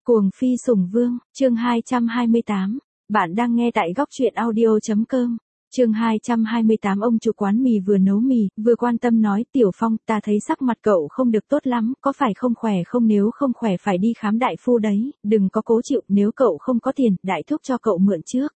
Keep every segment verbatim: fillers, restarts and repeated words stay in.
Cuồng phi sủng vương, chương hai trăm hai mươi tám. Bạn đang nghe tại góc truyện audio.com. Chương hai trăm hai mươi tám. Ông chủ quán mì vừa nấu mì, vừa quan tâm nói, Tiểu Phong, ta thấy sắc mặt cậu không được tốt lắm, có phải không khỏe không? Nếu không khỏe phải đi khám đại phu đấy, đừng có cố chịu, nếu cậu không có tiền, đại thúc cho cậu mượn trước.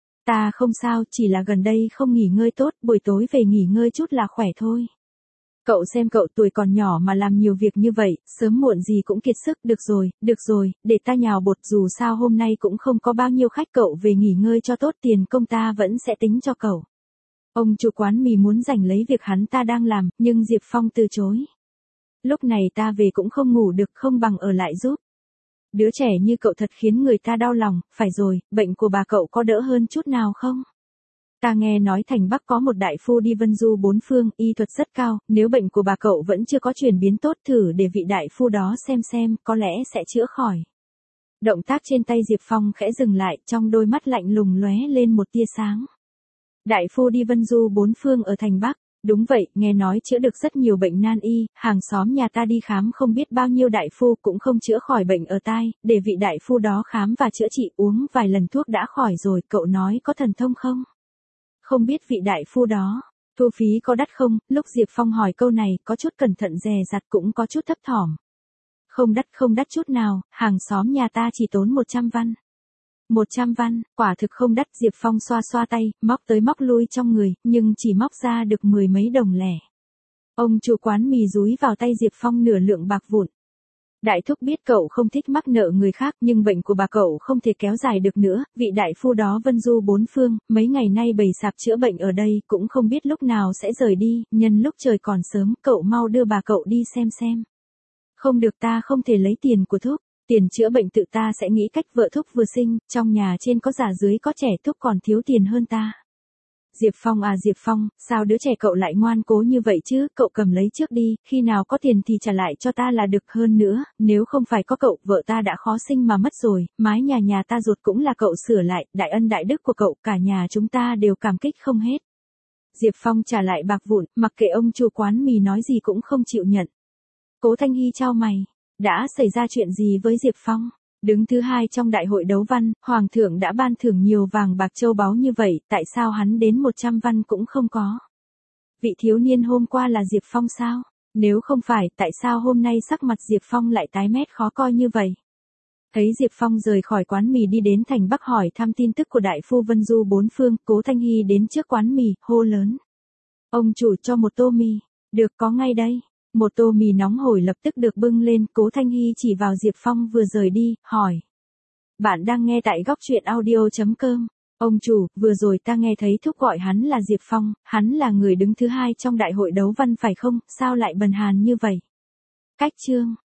Ta không sao, chỉ là gần đây không nghỉ ngơi tốt, buổi tối về nghỉ ngơi chút là khỏe thôi. Cậu xem cậu tuổi còn nhỏ mà làm nhiều việc như vậy, sớm muộn gì cũng kiệt sức, được rồi, được rồi, để ta nhào bột, dù sao hôm nay cũng không có bao nhiêu khách, cậu về nghỉ ngơi cho tốt, tiền công ta vẫn sẽ tính cho cậu. Ông chủ quán mì muốn giành lấy việc hắn ta đang làm, nhưng Diệp Phong từ chối. Lúc này ta về cũng không ngủ được, không bằng ở lại giúp. Đứa trẻ như cậu thật khiến người ta đau lòng. Phải rồi, bệnh của bà cậu có đỡ hơn chút nào không? Ta nghe nói thành Bắc có một đại phu đi vân du bốn phương, y thuật rất cao, nếu bệnh của bà cậu vẫn chưa có chuyển biến tốt, thử để vị đại phu đó xem xem, có lẽ sẽ chữa khỏi. Động tác trên tay Diệp Phong khẽ dừng lại, trong đôi mắt lạnh lùng lóe lên một tia sáng. Đại phu đi vân du bốn phương ở thành Bắc, đúng vậy, nghe nói chữa được rất nhiều bệnh nan y, hàng xóm nhà ta đi khám không biết bao nhiêu đại phu cũng không chữa khỏi bệnh ở tai, để vị đại phu đó khám và chữa trị, uống vài lần thuốc đã khỏi rồi, cậu nói có thần thông không? Không biết vị đại phu đó, thu phí có đắt không? Lúc Diệp Phong hỏi câu này, có chút cẩn thận dè dặt, cũng có chút thấp thỏm. Không đắt, không đắt chút nào, hàng xóm nhà ta chỉ tốn một trăm văn. một trăm văn, quả thực không đắt. Diệp Phong xoa xoa tay, móc tới móc lui trong người, nhưng chỉ móc ra được mười mấy đồng lẻ. Ông chủ quán mì dúi vào tay Diệp Phong nửa lượng bạc vụn. Đại thúc biết cậu không thích mắc nợ người khác, nhưng bệnh của bà cậu không thể kéo dài được nữa, vị đại phu đó vân du bốn phương, mấy ngày nay bày sạp chữa bệnh ở đây, cũng không biết lúc nào sẽ rời đi, nhân lúc trời còn sớm, cậu mau đưa bà cậu đi xem xem. Không được, ta không thể lấy tiền của thúc, tiền chữa bệnh tự ta sẽ nghĩ cách, vợ thúc vừa sinh, trong nhà trên có già dưới có trẻ, thúc còn thiếu tiền hơn ta. Diệp Phong à Diệp Phong, sao đứa trẻ cậu lại ngoan cố như vậy chứ, cậu cầm lấy trước đi, khi nào có tiền thì trả lại cho ta là được. Hơn nữa, nếu không phải có cậu, vợ ta đã khó sinh mà mất rồi, mái nhà nhà ta ruột cũng là cậu sửa lại, đại ân đại đức của cậu, cả nhà chúng ta đều cảm kích không hết. Diệp Phong trả lại bạc vụn, mặc kệ ông chủ quán mì nói gì cũng không chịu nhận. Cố Thanh Hy chau mày, đã xảy ra chuyện gì với Diệp Phong? Đứng thứ hai trong đại hội đấu văn, Hoàng thượng đã ban thưởng nhiều vàng bạc châu báu như vậy, tại sao hắn đến một trăm văn cũng không có? Vị thiếu niên hôm qua là Diệp Phong sao? Nếu không phải, tại sao hôm nay sắc mặt Diệp Phong lại tái mét khó coi như vậy? Thấy Diệp Phong rời khỏi quán mì đi đến thành Bắc hỏi thăm tin tức của đại phu vân du bốn phương, Cố Thanh Hy đến trước quán mì, hô lớn. Ông chủ cho một tô mì, được, có ngay đây. Một tô mì nóng hổi lập tức được bưng lên, Cố Thanh Hy chỉ vào Diệp Phong vừa rời đi, hỏi. Bạn đang nghe tại góc truyện audio.com. Ông chủ, vừa rồi ta nghe thấy thúc gọi hắn là Diệp Phong, hắn là người đứng thứ hai trong đại hội đấu văn phải không, sao lại bần hàn như vậy? Cách chương.